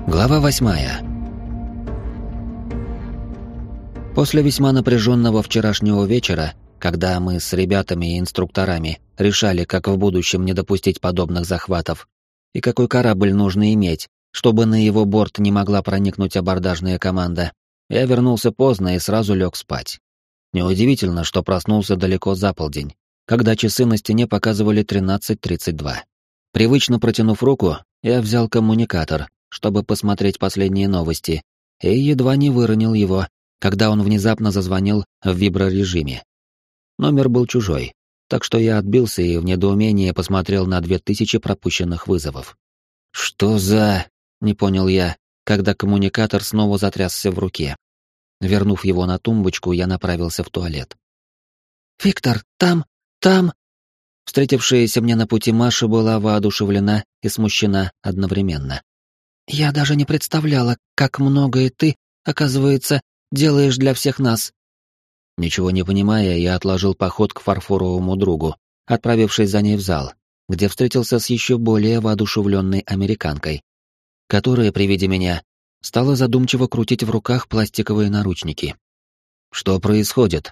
Глава 8. После весьма напряженного вчерашнего вечера, когда мы с ребятами и инструкторами решали, как в будущем не допустить подобных захватов, и какой корабль нужно иметь, чтобы на его борт не могла проникнуть абордажная команда, я вернулся поздно и сразу лег спать. Неудивительно, что проснулся далеко за полдень, когда часы на стене показывали 13:32. Привычно протянув руку, я взял коммуникатор, чтобы посмотреть последние новости, и едва не выронил его, когда он внезапно зазвонил в виброрежиме. Номер был чужой, так что я отбился и в недоумении посмотрел на 2000 пропущенных вызовов. «Что за...» — не понял я, когда коммуникатор снова затрясся в руке. Вернув его на тумбочку, я направился в туалет. «Виктор, там...» Встретившаяся мне на пути Маша была воодушевлена и смущена одновременно. «Я даже не представляла, как многое ты, оказывается, делаешь для всех нас». Ничего не понимая, я отложил поход к фарфоровому другу, отправившись за ней в зал, где встретился с еще более воодушевленной американкой, которая при виде меня стала задумчиво крутить в руках пластиковые наручники. «Что происходит?»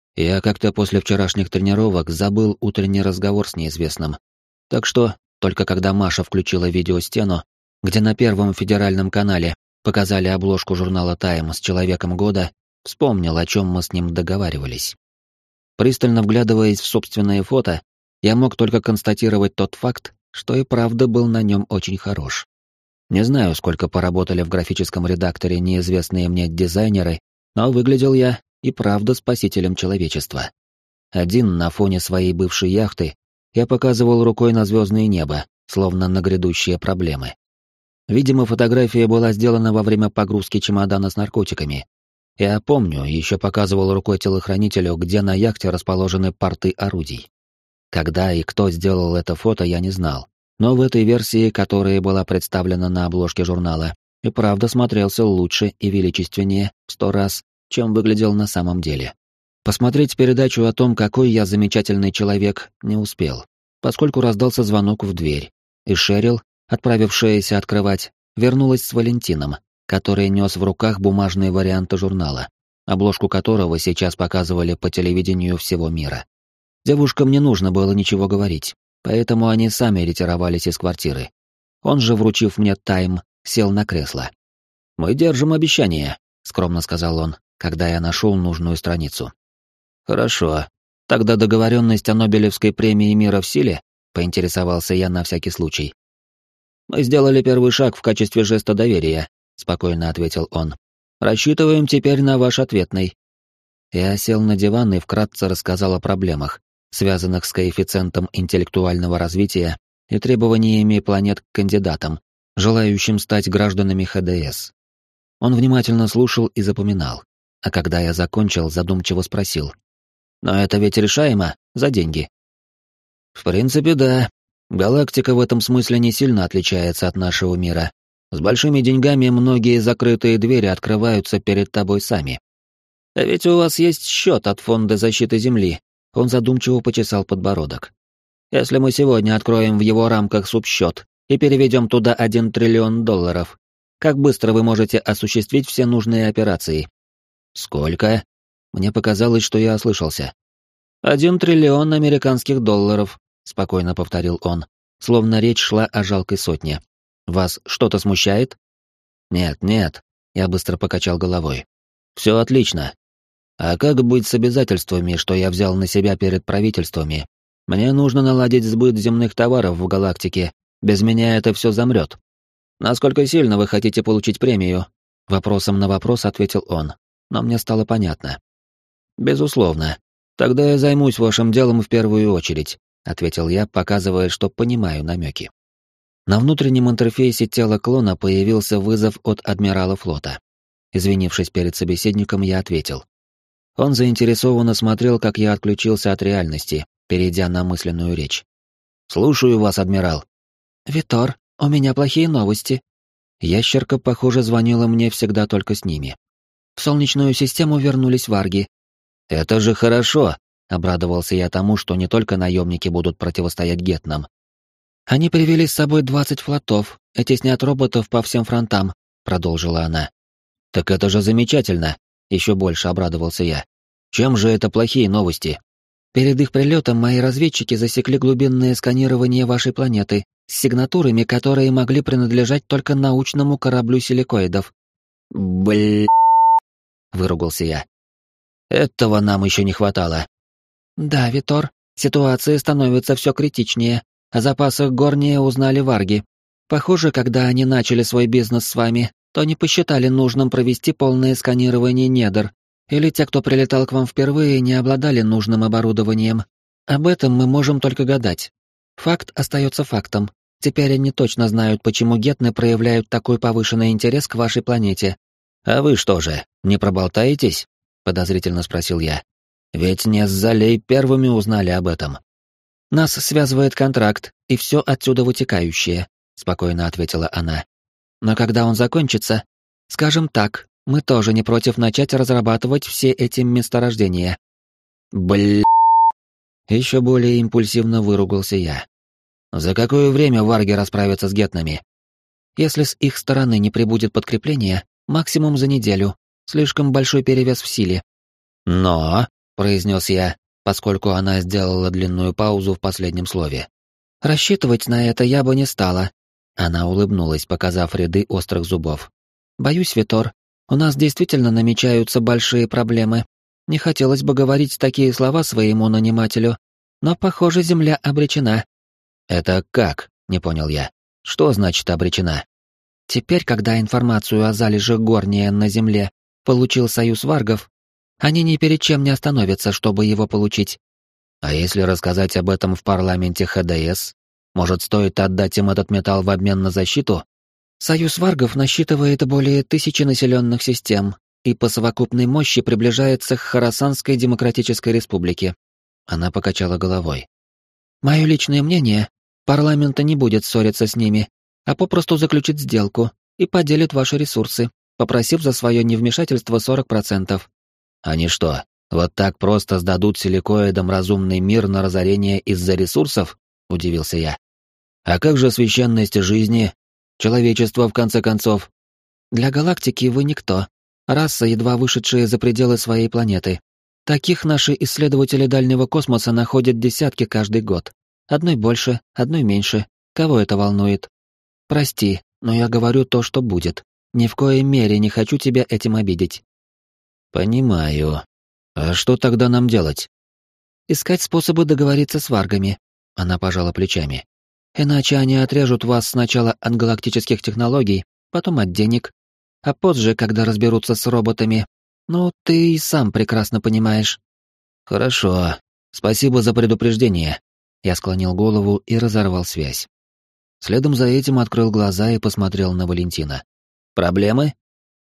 Я как-то после вчерашних тренировок забыл утренний разговор с неизвестным. Так что, только когда Маша включила видеостену, где на Первом федеральном канале показали обложку журнала «Тайм» с человеком года, вспомнил, о чем мы с ним договаривались. Пристально вглядываясь в собственное фото, я мог только констатировать тот факт, что и правда был на нем очень хорош. Не знаю, сколько поработали в графическом редакторе неизвестные мне дизайнеры, но выглядел я и правда спасителем человечества. Один на фоне своей бывшей яхты я показывал рукой на звездное небо, словно на грядущие проблемы. Видимо, фотография была сделана во время погрузки чемодана с наркотиками. Я помню, еще показывал рукой телохранителю, где на яхте расположены порты орудий. Когда и кто сделал это фото, я не знал. Но в этой версии, которая была представлена на обложке журнала, и правда смотрелся лучше и величественнее в 100 раз, чем выглядел на самом деле. Посмотреть передачу о том, какой я замечательный человек, не успел, поскольку раздался звонок в дверь, и Шерил, отправившаяся открывать, вернулась с Валентином, который нес в руках бумажные варианты журнала, обложку которого сейчас показывали по телевидению всего мира. Девушкам не нужно было ничего говорить, поэтому они сами ретировались из квартиры. Он же, вручив мне «Тайм», сел на кресло. «Мы держим обещание», — скромно сказал он, когда я нашел нужную страницу. «Хорошо. Тогда договоренность о Нобелевской премии мира в силе?» — поинтересовался я на всякий случай. «Мы сделали первый шаг в качестве жеста доверия», — спокойно ответил он. «Рассчитываем теперь на ваш ответный». Я сел на диван и вкратце рассказал о проблемах, связанных с коэффициентом интеллектуального развития и требованиями планет к кандидатам, желающим стать гражданами ХДС. Он внимательно слушал и запоминал, а когда я закончил, задумчиво спросил: «Но это ведь решаемо за деньги?» «В принципе, да. Галактика в этом смысле не сильно отличается от нашего мира. С большими деньгами многие закрытые двери открываются перед тобой сами. А ведь у вас есть счет от Фонда защиты Земли». Он задумчиво почесал подбородок. «Если мы сегодня откроем в его рамках субсчет и переведем туда $1 триллион, как быстро вы можете осуществить все нужные операции?» «Сколько?» Мне показалось, что я ослышался. $1 триллион американских долларов», — спокойно повторил он, словно речь шла о жалкой сотне. «Вас что-то смущает?» «Нет, нет», — я быстро покачал головой. «Все отлично. А как быть с обязательствами, что я взял на себя перед правительствами? Мне нужно наладить сбыт земных товаров в галактике. Без меня это все замрет». «Насколько сильно вы хотите получить премию?» Вопросом на вопрос ответил он, но мне стало понятно. «Безусловно. Тогда я займусь вашим делом в первую очередь», — ответил я, показывая, что понимаю намеки. На внутреннем интерфейсе тела клона появился вызов от адмирала флота. Извинившись перед собеседником, я ответил. Он заинтересованно смотрел, как я отключился от реальности, перейдя на мысленную речь. «Слушаю вас, адмирал». «Витор, у меня плохие новости». Ящерка, похоже, звонила мне всегда только с ними. В Солнечную систему вернулись варги. «Это же хорошо», — обрадовался я тому, что не только наемники будут противостоять гетнам. «Они привели с собой 20 флотов и теснят роботов по всем фронтам, продолжила она. Так это же замечательно, еще больше обрадовался я. Чем же это плохие новости? Перед их прилетом мои разведчики засекли глубинное сканирование вашей планеты с сигнатурами, которые могли принадлежать только научному кораблю силикоидов. Выругался я. Этого нам еще не хватало. Да, Витор, ситуация становится все критичнее. О запасах Горния узнали варги. Похоже, когда они начали свой бизнес с вами, то не посчитали нужным провести полное сканирование недр. Или те, кто прилетал к вам впервые, не обладали нужным оборудованием. Об этом мы можем только гадать. Факт остается фактом. Теперь они точно знают, почему гетны проявляют такой повышенный интерес к вашей планете. «А вы что же, не проболтаетесь?» — подозрительно спросил я. «Ведь не с Залей первыми узнали об этом». «Нас связывает контракт и все отсюда вытекающее», — спокойно ответила она. «Но когда он закончится, скажем так, мы тоже не против начать разрабатывать все эти месторождения». Еще более импульсивно выругался я. «За какое время варги расправятся с гетнами?» «Если с их стороны не прибудет подкрепление, максимум за неделю. Слишком большой перевес в силе». «Но», — произнес я, поскольку она сделала длинную паузу в последнем слове. «Рассчитывать на это я бы не стала». Она улыбнулась, показав ряды острых зубов. «Боюсь, Витор, у нас действительно намечаются большие проблемы. Не хотелось бы говорить такие слова своему нанимателю, но, похоже, земля обречена». «Это как?» — не понял я. «Что значит обречена?» «Теперь, когда информацию о залежах Горния на земле получил Союз Варгов, они ни перед чем не остановятся, чтобы его получить». «А если рассказать об этом в парламенте ХДС? Может, стоит отдать им этот металл в обмен на защиту?» «Союз Варгов насчитывает более 1000 населенных систем и по совокупной мощи приближается к Хорасанской Демократической Республике». Она покачала головой. «Мое личное мнение, парламент не будет ссориться с ними, а попросту заключит сделку и поделит ваши ресурсы, попросив за свое невмешательство 40%. Они что, вот так просто сдадут силикоидам разумный мир на разорение из-за ресурсов? Удивился я. А как же священность жизни? Человечество, в конце концов? Для галактики вы никто. Раса, едва вышедшая за пределы своей планеты. Таких наши исследователи дальнего космоса находят десятки каждый год. Одной больше, одной меньше. Кого это волнует? Прости, но я говорю то, что будет. Ни в коей мере не хочу тебя этим обидеть. Понимаю. А что тогда нам делать? Искать способы договориться с варгами. Она пожала плечами. Иначе они отрежут вас сначала от галактических технологий, потом от денег, а позже, когда разберутся с роботами. Ну, ты и сам прекрасно понимаешь. Хорошо. Спасибо за предупреждение. Я склонил голову и разорвал связь. Следом за этим открыл глаза и посмотрел на Валентина. «Проблемы?»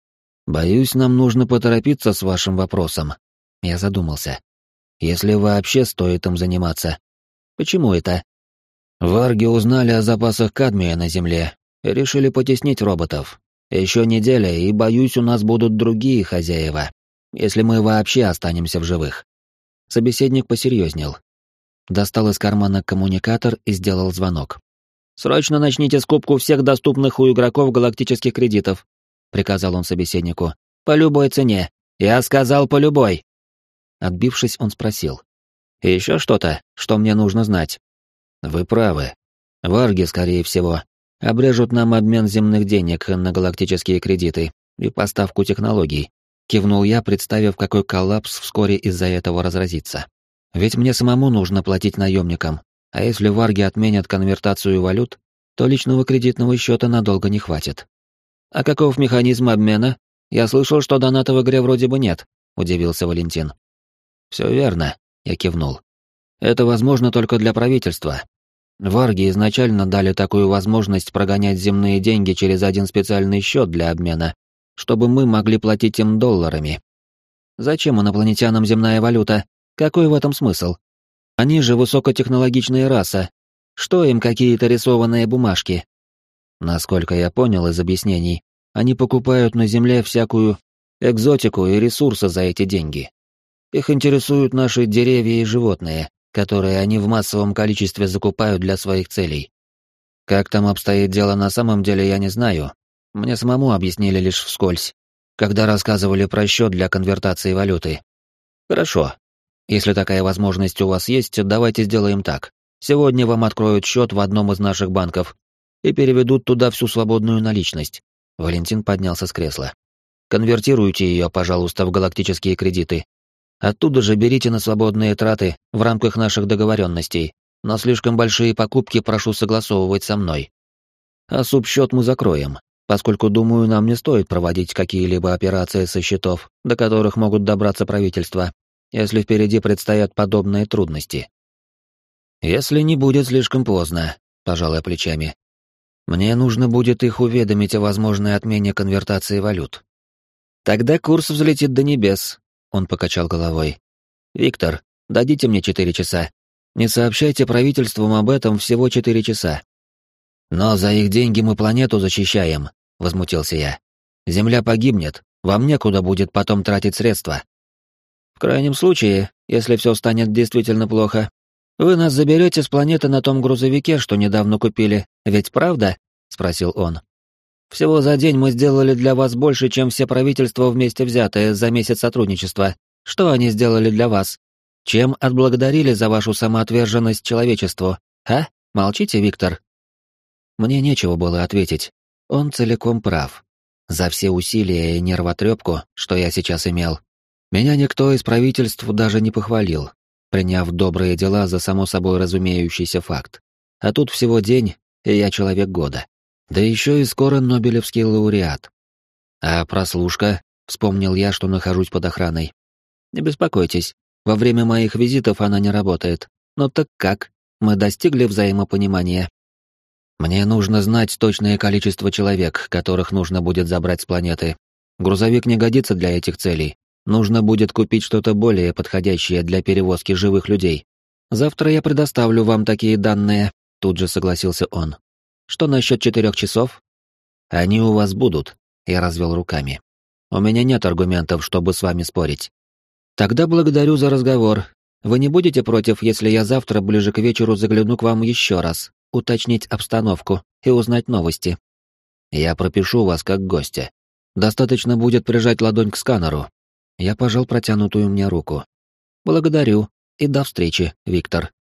«Боюсь, нам нужно поторопиться с вашим вопросом». Я задумался. «Если вообще стоит им заниматься». «Почему это?» «Варги узнали о запасах кадмия на Земле и решили потеснить роботов. Еще неделя, и, боюсь, у нас будут другие хозяева, если мы вообще останемся в живых». Собеседник посерьезнел. Достал из кармана коммуникатор и сделал звонок. «Срочно начните скупку всех доступных у игроков галактических кредитов», — приказал он собеседнику. «По любой цене. Я сказал, по любой». Отбившись, он спросил. «Еще что-то, что мне нужно знать?» «Вы правы. Варги, скорее всего, обрежут нам обмен земных денег на галактические кредиты и поставку технологий», — кивнул я, представив, какой коллапс вскоре из-за этого разразится. «Ведь мне самому нужно платить наемникам. А если варги отменят конвертацию валют, то личного кредитного счета надолго не хватит». «А каков механизм обмена? Я слышал, что доната в игре вроде бы нет», — удивился Валентин. «Все верно», — я кивнул. «Это возможно только для правительства. Варги изначально дали такую возможность прогонять земные деньги через один специальный счет для обмена, чтобы мы могли платить им долларами. Зачем инопланетянам земная валюта? Какой в этом смысл? Они же высокотехнологичная раса. Что им какие-то рисованные бумажки?» Насколько я понял из объяснений, они покупают на Земле всякую экзотику и ресурсы за эти деньги. Их интересуют наши деревья и животные, которые они в массовом количестве закупают для своих целей. Как там обстоит дело на самом деле, я не знаю, Мне самому объяснили лишь вскользь, когда рассказывали про счет для конвертации валюты. Хорошо. Если такая возможность у вас есть, давайте сделаем так. Сегодня вам откроют счет в одном из наших банков и переведут туда всю свободную наличность. Валентин поднялся с кресла. Конвертируйте ее, пожалуйста, в галактические кредиты. Оттуда же берите на свободные траты в рамках наших договоренностей, но слишком большие покупки прошу согласовывать со мной. А субсчет мы закроем, поскольку, думаю, нам не стоит проводить какие-либо операции со счетов, до которых могут добраться правительства, если впереди предстоят подобные трудности. Если не будет слишком поздно, пожалуй, плечами. Мне нужно будет их уведомить о возможной отмене конвертации валют. Тогда курс взлетит до небес, он покачал головой. Виктор, дадите мне 4 часа. Не сообщайте правительству об этом всего 4 часа. Но за их деньги мы планету защищаем, возмутился я. Земля погибнет, вам некуда будет потом тратить средства. В крайнем случае, если все станет действительно плохо, вы нас заберете с планеты на том грузовике, что недавно купили, ведь правда? Спросил он. Всего за день мы сделали для вас больше, чем все правительства вместе взятые за месяц сотрудничества. Что они сделали для вас? Чем отблагодарили за вашу самоотверженность человечеству? А? Молчите, Виктор? Мне нечего было ответить. Он целиком прав. За все усилия и нервотрепку, что я сейчас имел, меня никто из правительств даже не похвалил, приняв добрые дела за само собой разумеющийся факт. А тут всего день, и я человек года. Да еще и скоро Нобелевский лауреат. А прослушка, вспомнил я, что нахожусь под охраной. Не беспокойтесь, во время моих визитов она не работает. Но так как? Мы достигли взаимопонимания. Мне нужно знать точное количество человек, которых нужно будет забрать с планеты. Грузовик не годится для этих целей. Нужно будет купить что-то более подходящее для перевозки живых людей. Завтра я предоставлю вам такие данные, тут же согласился он. Что насчет 4 часов? Они у вас будут, я развел руками. У меня нет аргументов, чтобы с вами спорить. Тогда благодарю за разговор. Вы не будете против, если я завтра ближе к вечеру загляну к вам еще раз, уточнить обстановку и узнать новости? Я пропишу вас как гостя. Достаточно будет прижать ладонь к сканеру. Я пожал протянутую мне руку. Благодарю и до встречи, Виктор.